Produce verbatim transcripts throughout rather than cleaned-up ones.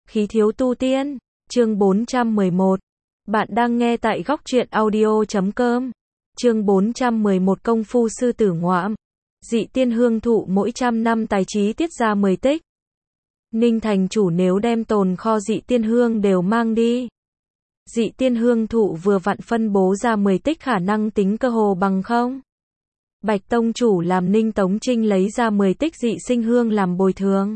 Khí thiếu tu tiên, chương bốn trăm mười một. Bạn đang nghe tại góc truyện audio chấm com. Chương bốn trăm mười một Công phu sư tử ngoạm. Dị tiên hương thụ mỗi trăm năm tài trí tiết ra mười tích. Ninh thành chủ nếu đem tồn kho dị tiên hương đều mang đi. Dị tiên hương thụ vừa vặn phân bố ra mười tích khả năng tính cơ hồ bằng không. Bạch tông chủ làm Ninh Tống Trinh lấy ra mười tích dị sinh hương làm bồi thường.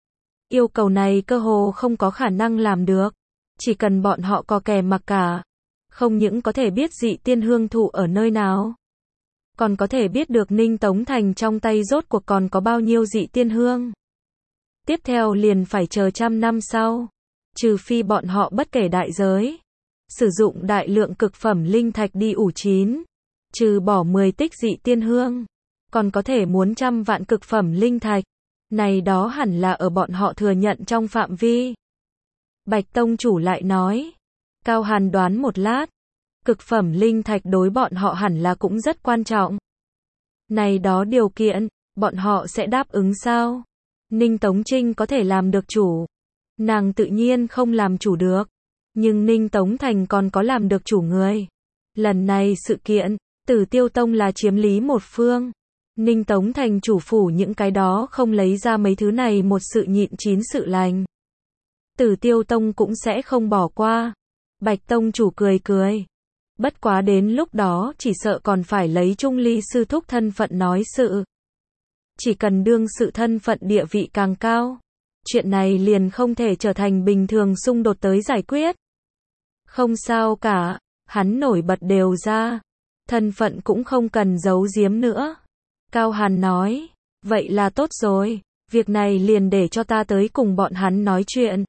Yêu cầu này cơ hồ không có khả năng làm được. Chỉ cần bọn họ có kè mặc cả. Không những có thể biết dị tiên hương thụ ở nơi nào. Còn có thể biết được Ninh Tống Thành trong tay rốt cuộc còn có bao nhiêu dị tiên hương. Tiếp theo liền phải chờ trăm năm sau. Trừ phi bọn họ bất kể đại giới. Sử dụng đại lượng cực phẩm linh thạch đi ủ chín. Trừ bỏ mười tích dị tiên hương. Còn có thể muốn trăm vạn cực phẩm linh thạch. Này đó hẳn là ở bọn họ thừa nhận trong phạm vi. Bạch tông chủ lại nói. Cao Hàn đoán một lát. Cực phẩm linh thạch đối bọn họ hẳn là cũng rất quan trọng. Này đó điều kiện, bọn họ sẽ đáp ứng sao? Ninh Tống Trinh có thể làm được chủ. Nàng tự nhiên không làm chủ được. Nhưng Ninh Tống Thành còn có làm được chủ người. Lần này sự kiện, Tử Tiêu Tông là chiếm lý một phương. Ninh Tống Thành chủ phủ những cái đó không lấy ra mấy thứ này một sự nhịn chín sự lành. Tử Tiêu Tông cũng sẽ không bỏ qua. Bạch Tông chủ cười cười. Bất quá đến lúc đó chỉ sợ còn phải lấy Trung Ly sư thúc thân phận nói sự. Chỉ cần đương sự thân phận địa vị càng cao. Chuyện này liền không thể trở thành bình thường xung đột tới giải quyết. Không sao cả, hắn nổi bật đều ra. Thân phận cũng không cần giấu giếm nữa. Cao Hàn nói, vậy là tốt rồi, việc này liền để cho ta tới cùng bọn hắn nói chuyện.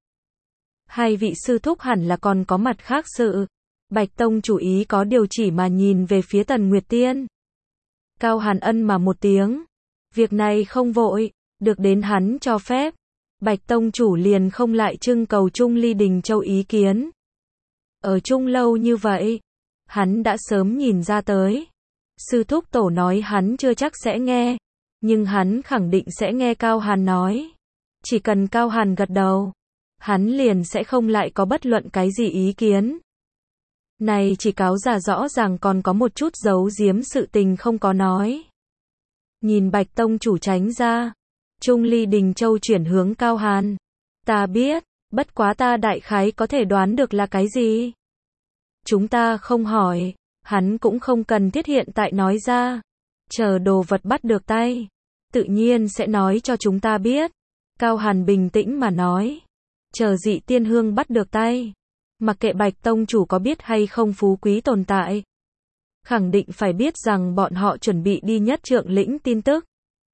Hai vị sư thúc hẳn là còn có mặt khác sự. Bạch Tông chủ ý có điều chỉ mà nhìn về phía Tần Nguyệt Tiên. Cao Hàn ân mà một tiếng. Việc này không vội, được đến hắn cho phép. Bạch Tông chủ liền không lại trưng cầu Trung Ly Đình Châu ý kiến. Ở chung lâu như vậy, hắn đã sớm nhìn ra tới. Sư thúc tổ nói hắn chưa chắc sẽ nghe, nhưng hắn khẳng định sẽ nghe Cao Hàn nói. Chỉ cần Cao Hàn gật đầu, hắn liền sẽ không lại có bất luận cái gì ý kiến. Này chỉ cáo giả rõ ràng còn có một chút giấu giếm sự tình không có nói. Nhìn Bạch Tông chủ tránh ra, Trung Ly Đình Châu chuyển hướng Cao Hàn. Ta biết, bất quá ta đại khái có thể đoán được là cái gì. Chúng ta không hỏi, hắn cũng không cần thiết hiện tại nói ra. Chờ đồ vật bắt được tay, tự nhiên sẽ nói cho chúng ta biết. Cao Hàn bình tĩnh mà nói. Chờ dị tiên hương bắt được tay. Mặc kệ Bạch Tông chủ có biết hay không phú quý tồn tại. Khẳng định phải biết rằng bọn họ chuẩn bị đi nhất trượng lĩnh tin tức.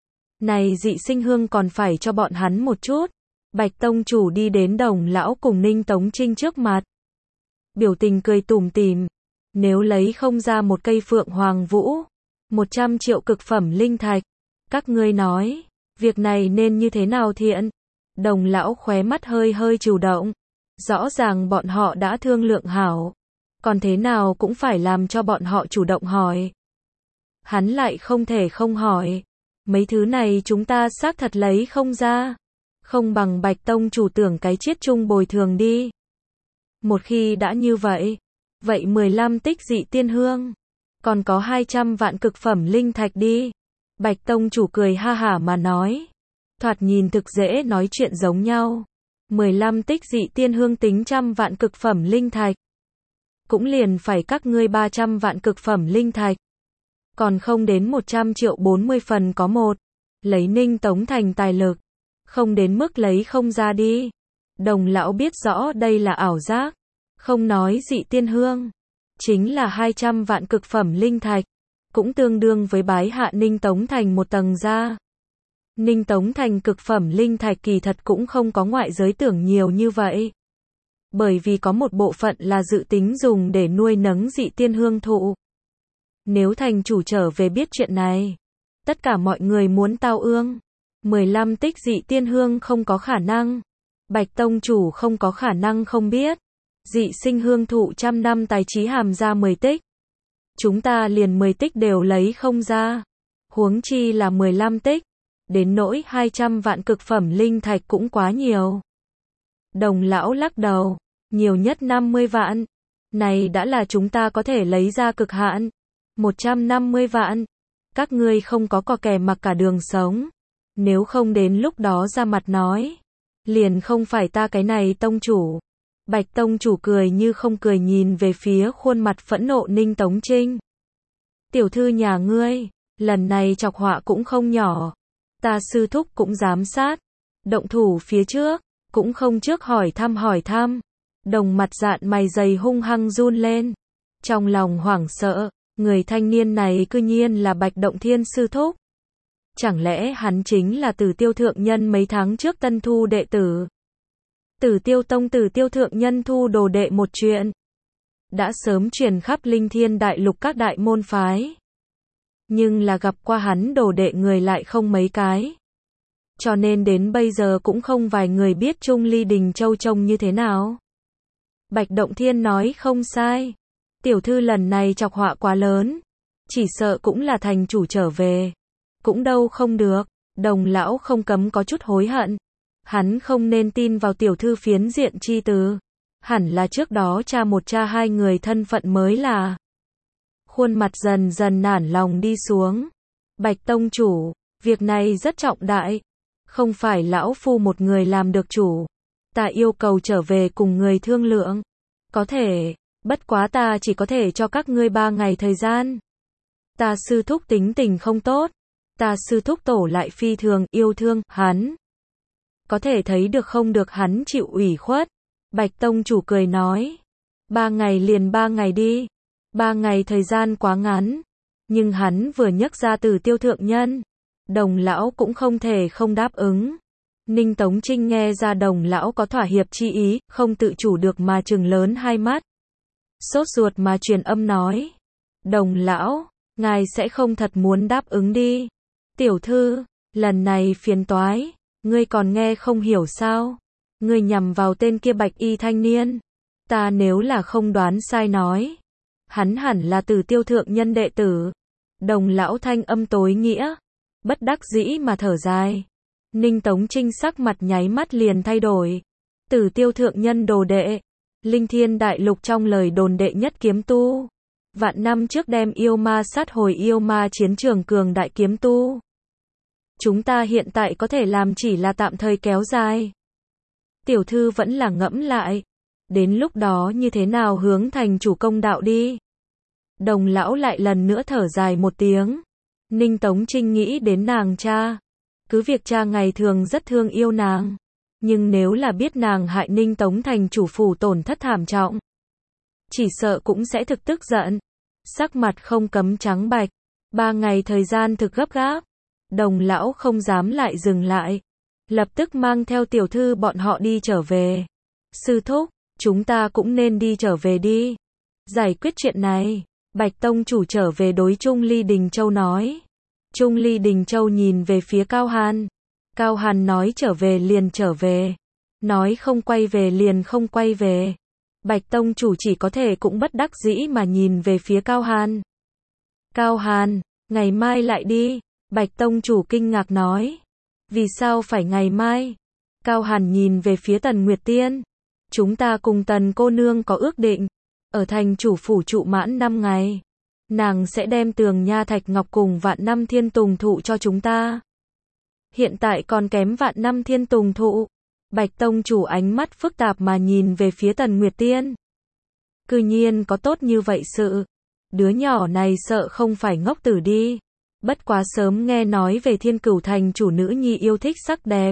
Này dị sinh hương còn phải cho bọn hắn một chút. Bạch Tông chủ đi đến Đồng lão cùng Ninh Tống Trinh trước mặt. Biểu tình cười tủm tỉm. Nếu lấy không ra một cây phượng hoàng vũ, một trăm triệu cực phẩm linh thạch, các ngươi nói, việc này nên như thế nào thiện? Đồng lão khóe mắt hơi hơi trừu động. Rõ ràng bọn họ đã thương lượng hảo. Còn thế nào cũng phải làm cho bọn họ chủ động hỏi. Hắn lại không thể không hỏi. Mấy thứ này chúng ta xác thật lấy không ra. Không bằng Bạch Tông chủ tưởng cái chiết chung bồi thường đi. Một khi đã như vậy, vậy mười lăm tích dị tiên hương. Còn có hai trăm vạn cực phẩm linh thạch đi. Bạch Tông chủ cười ha hả mà nói. Thoạt nhìn thực dễ nói chuyện giống nhau. mười lăm tích dị tiên hương tính trăm vạn cực phẩm linh thạch. Cũng liền phải các ngươi ba trăm vạn cực phẩm linh thạch. Còn không đến một trăm triệu bốn mươi phần có một. Lấy Ninh Tống Thành tài lực. Không đến mức lấy không ra đi. Đồng lão biết rõ đây là ảo giác. Không nói dị tiên hương. Chính là hai trăm vạn cực phẩm linh thạch. Cũng tương đương với bái hạ Ninh Tống Thành một tầng ra. Ninh Tống Thành cực phẩm linh thạch kỳ thật cũng không có ngoại giới tưởng nhiều như vậy. Bởi vì có một bộ phận là dự tính dùng để nuôi nấng dị tiên hương thụ. Nếu thành chủ trở về biết chuyện này, tất cả mọi người muốn tao ương. mười lăm tích dị tiên hương không có khả năng. Bạch Tông chủ không có khả năng không biết. Dị sinh hương thụ trăm năm tài trí hàm ra mười tích. Chúng ta liền mười tích đều lấy không ra. Huống chi là mười lăm tích. Đến nỗi hai trăm vạn cực phẩm linh thạch cũng quá nhiều. Đồng lão lắc đầu, nhiều nhất năm mươi vạn. Này đã là chúng ta có thể lấy ra cực hạn. một trăm năm mươi vạn. Các ngươi không có cò kè mặc cả đường sống. Nếu không đến lúc đó ra mặt nói. Liền không phải ta cái này tông chủ. Bạch tông chủ cười như không cười nhìn về phía khuôn mặt phẫn nộ Ninh Tống Trinh. Tiểu thư nhà ngươi, lần này chọc họa cũng không nhỏ. Ta sư thúc cũng giám sát. Động thủ phía trước, cũng không trước hỏi thăm hỏi thăm. Đồng mặt dạn mày dày hung hăng run lên. Trong lòng hoảng sợ, người thanh niên này cư nhiên là Bạch Động Thiên sư thúc. Chẳng lẽ hắn chính là Tử Tiêu thượng nhân mấy tháng trước tân thu đệ tử? Tử Tiêu tông Tử Tiêu thượng nhân thu đồ đệ một chuyện. Đã sớm truyền khắp Linh Thiên đại lục các đại môn phái. Nhưng là gặp qua hắn đồ đệ người lại không mấy cái. Cho nên đến bây giờ cũng không vài người biết Trung Ly Đình Châu trông như thế nào. Bạch Động Thiên nói không sai. Tiểu thư lần này chọc họa quá lớn. Chỉ sợ cũng là thành chủ trở về. Cũng đâu không được. Đồng lão không cấm có chút hối hận. Hắn không nên tin vào tiểu thư phiến diện chi từ. Hẳn là trước đó cha một cha hai người thân phận mới là. Khuôn mặt dần dần nản lòng đi xuống. Bạch tông chủ, việc này rất trọng đại. Không phải lão phu một người làm được chủ. Ta yêu cầu trở về cùng người thương lượng. Có thể, bất quá ta chỉ có thể cho các ngươi ba ngày thời gian. Ta sư thúc tính tình không tốt. Ta sư thúc tổ lại phi thường yêu thương hắn. Có thể thấy được không được hắn chịu ủy khuất. Bạch tông chủ cười nói. Ba ngày liền ba ngày đi. Ba ngày thời gian quá ngắn. Nhưng hắn vừa nhắc ra Tử Tiêu thượng nhân. Đồng lão cũng không thể không đáp ứng. Ninh Tống Trinh nghe ra đồng lão có thỏa hiệp chi ý, không tự chủ được mà trừng lớn hai mắt. Sốt ruột mà truyền âm nói. Đồng lão, ngài sẽ không thật muốn đáp ứng đi. Tiểu thư, lần này phiền toái, ngươi còn nghe không hiểu sao? Ngươi nhằm vào tên kia bạch y thanh niên. Ta nếu là không đoán sai nói. Hắn hẳn là Tử Tiêu thượng nhân đệ tử. Đồng lão thanh âm tối nghĩa. Bất đắc dĩ mà thở dài. Ninh Tống Trinh sắc mặt nháy mắt liền thay đổi. Tử Tiêu thượng nhân đồ đệ. Linh Thiên đại lục trong lời đồn đệ nhất kiếm tu. Vạn năm trước đem yêu ma sát hồi yêu ma chiến trường cường đại kiếm tu. Chúng ta hiện tại có thể làm chỉ là tạm thời kéo dài. Tiểu thư vẫn là ngẫm lại. Đến lúc đó như thế nào hướng thành chủ công đạo đi. Đồng lão lại lần nữa thở dài một tiếng. Ninh Tống Trinh nghĩ đến nàng cha. Cứ việc cha ngày thường rất thương yêu nàng. Nhưng nếu là biết nàng hại Ninh Tống thành chủ phủ tổn thất thảm trọng. Chỉ sợ cũng sẽ thực tức giận. Sắc mặt không cấm trắng bạch. Ba ngày thời gian thực gấp gáp. Đồng lão không dám lại dừng lại. Lập tức mang theo tiểu thư bọn họ đi trở về. Sư thúc, chúng ta cũng nên đi trở về đi. Giải quyết chuyện này. Bạch tông chủ trở về đối Trung Ly Đình Châu nói. Trung Ly Đình Châu nhìn về phía Cao Hàn. Cao Hàn nói trở về liền trở về. Nói không quay về liền không quay về. Bạch tông chủ chỉ có thể cũng bất đắc dĩ mà nhìn về phía Cao Hàn. Cao Hàn, ngày mai lại đi. Bạch tông chủ kinh ngạc nói. Vì sao phải ngày mai? Cao Hàn nhìn về phía Tần Nguyệt Tiên. Chúng ta cùng Tần cô nương có ước định. Ở thành chủ phủ trụ mãn năm ngày. Nàng sẽ đem tường nha thạch ngọc cùng vạn năm thiên tùng thụ cho chúng ta. Hiện tại còn kém vạn năm thiên tùng thụ. Bạch tông chủ ánh mắt phức tạp mà nhìn về phía Tần Nguyệt Tiên. Cư nhiên có tốt như vậy sự. Đứa nhỏ này sợ không phải ngốc tử đi. Bất quá sớm nghe nói về Thiên Cửu thành chủ nữ nhi yêu thích sắc đẹp.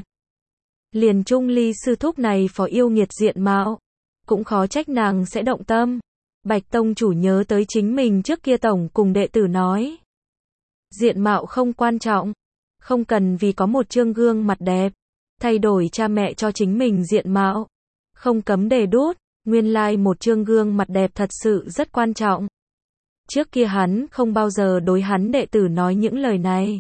Liền Trung Ly sư thúc này phó yêu nghiệt diện mạo. Cũng khó trách nàng sẽ động tâm. Bạch tông chủ nhớ tới chính mình trước kia tổng cùng đệ tử nói. Diện mạo không quan trọng. Không cần vì có một trương gương mặt đẹp. Thay đổi cha mẹ cho chính mình diện mạo. Không cấm đề đút. Nguyên lai like một trương gương mặt đẹp thật sự rất quan trọng. Trước kia hắn không bao giờ đối hắn đệ tử nói những lời này.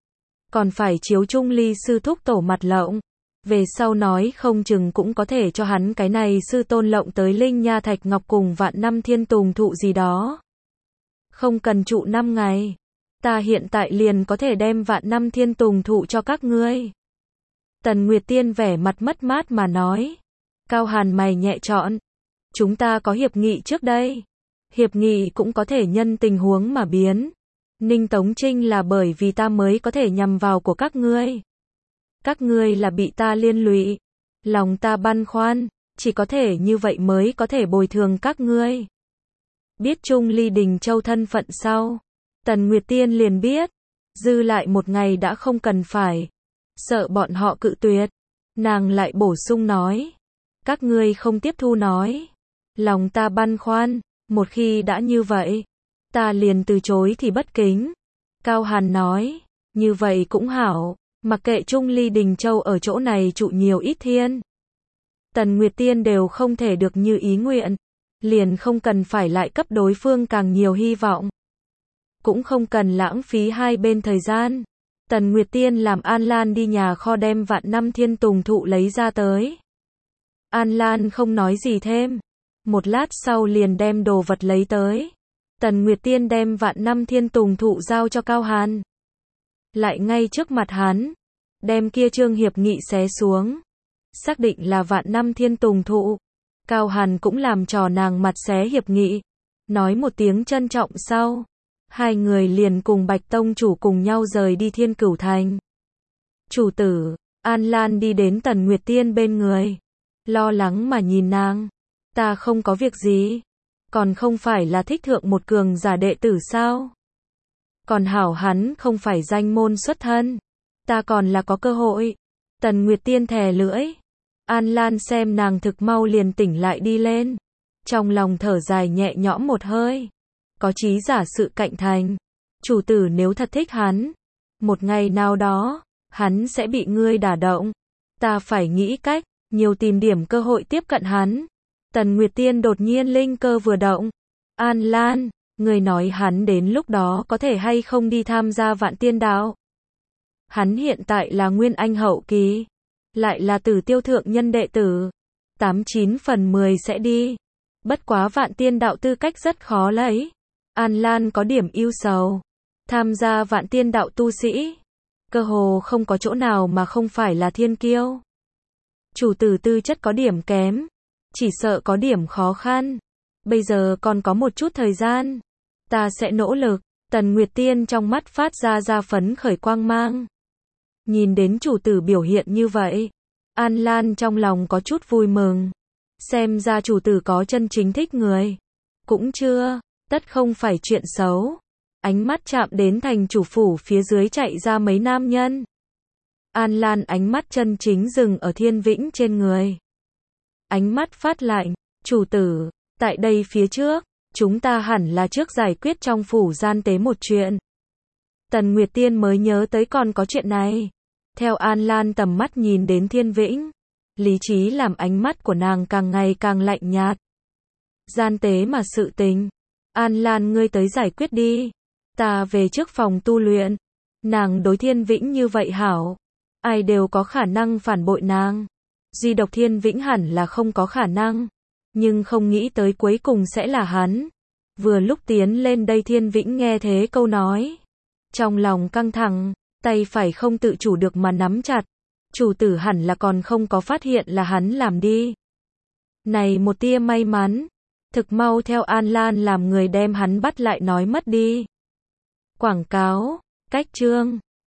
Còn phải chiếu Trung Ly sư thúc tổ mặt lộng. Về sau nói không chừng cũng có thể cho hắn cái này sư tôn lộng tới Linh Nha Thạch Ngọc cùng vạn năm thiên tùng thụ gì đó. Không cần trụ năm ngày. Ta hiện tại liền có thể đem vạn năm thiên tùng thụ cho các ngươi. Tần Nguyệt Tiên vẻ mặt mất mát mà nói. Cao Hàn mày nhẹ trọn. Chúng ta có hiệp nghị trước đây. Hiệp nghị cũng có thể nhân tình huống mà biến. Ninh Tống Trinh là bởi vì ta mới có thể nhằm vào của các ngươi. Các ngươi là bị ta liên lụy. Lòng ta băn khoăn, chỉ có thể như vậy mới có thể bồi thường các ngươi. Biết Trung Ly Đình Châu thân phận sau, Tần Nguyệt Tiên liền biết, dư lại một ngày đã không cần phải. Sợ bọn họ cự tuyệt, nàng lại bổ sung nói. Các ngươi không tiếp thu nói. Lòng ta băn khoăn, một khi đã như vậy, ta liền từ chối thì bất kính. Cao Hàn nói, như vậy cũng hảo, mặc kệ Trung Ly Đình Châu ở chỗ này trụ nhiều ít thiên. Tần Nguyệt Tiên đều không thể được như ý nguyện, liền không cần phải lại cấp đối phương càng nhiều hy vọng. Cũng không cần lãng phí hai bên thời gian. Tần Nguyệt Tiên làm An Lan đi nhà kho đem vạn năm thiên tùng thụ lấy ra tới. An Lan không nói gì thêm. Một lát sau liền đem đồ vật lấy tới. Tần Nguyệt Tiên đem vạn năm thiên tùng thụ giao cho Cao Hàn. Lại ngay trước mặt hắn, đem kia chương hiệp nghị xé xuống. Xác định là vạn năm thiên tùng thụ. Cao Hàn cũng làm trò nàng mặt xé hiệp nghị. Nói một tiếng trân trọng sau. Hai người liền cùng Bạch Tông chủ cùng nhau rời đi Thiên Cửu Thành. Chủ tử, An Lan đi đến Tần Nguyệt Tiên bên người. Lo lắng mà nhìn nàng. Ta không có việc gì. Còn không phải là thích thượng một cường giả đệ tử sao? Còn hảo hắn không phải danh môn xuất thân. Ta còn là có cơ hội. Tần Nguyệt Tiên thè lưỡi. An Lan xem nàng thực mau liền tỉnh lại đi lên. Trong lòng thở dài nhẹ nhõm một hơi. Có chí giả sự cạnh thành. Chủ tử nếu thật thích hắn, một ngày nào đó, hắn sẽ bị ngươi đả động. Ta phải nghĩ cách, nhiều tìm điểm cơ hội tiếp cận hắn. Tần Nguyệt Tiên đột nhiên linh cơ vừa động. An Lan, người nói hắn đến lúc đó có thể hay không đi tham gia vạn tiên đạo. Hắn hiện tại là nguyên anh hậu kỳ, lại là Tử Tiêu thượng nhân đệ tử. Tám chín phần mười sẽ đi. Bất quá vạn tiên đạo tư cách rất khó lấy. An Lan có điểm ưu sầu. Tham gia vạn tiên đạo tu sĩ, cơ hồ không có chỗ nào mà không phải là thiên kiêu. Chủ tử tư chất có điểm kém, chỉ sợ có điểm khó khăn. Bây giờ còn có một chút thời gian. Ta sẽ nỗ lực. Tần Nguyệt Tiên trong mắt phát ra ra phấn khởi quang mang. Nhìn đến chủ tử biểu hiện như vậy, An Lan trong lòng có chút vui mừng. Xem ra chủ tử có chân chính thích người. Cũng chưa, tất không phải chuyện xấu. Ánh mắt chạm đến thành chủ phủ phía dưới chạy ra mấy nam nhân. An Lan ánh mắt chân chính dừng ở Thiên Vĩnh trên người. Ánh mắt phát lạnh, chủ tử, tại đây phía trước, chúng ta hẳn là trước giải quyết trong phủ gian tế một chuyện. Tần Nguyệt Tiên mới nhớ tới còn có chuyện này. Theo An Lan tầm mắt nhìn đến Thiên Vĩnh, lý trí làm ánh mắt của nàng càng ngày càng lạnh nhạt. Gian tế mà sự tình, An Lan ngươi tới giải quyết đi. Ta về trước phòng tu luyện. Nàng đối Thiên Vĩnh như vậy hảo, ai đều có khả năng phản bội nàng. Duy độc Thiên Vĩnh hẳn là không có khả năng, nhưng không nghĩ tới cuối cùng sẽ là hắn. Vừa lúc tiến lên đây Thiên Vĩnh nghe thế câu nói, trong lòng căng thẳng, tay phải không tự chủ được mà nắm chặt. Chủ tử hẳn là còn không có phát hiện là hắn làm đi. Này một tia may mắn, thực mau theo An Lan làm người đem hắn bắt lại nói mất đi. Quảng cáo, cách chương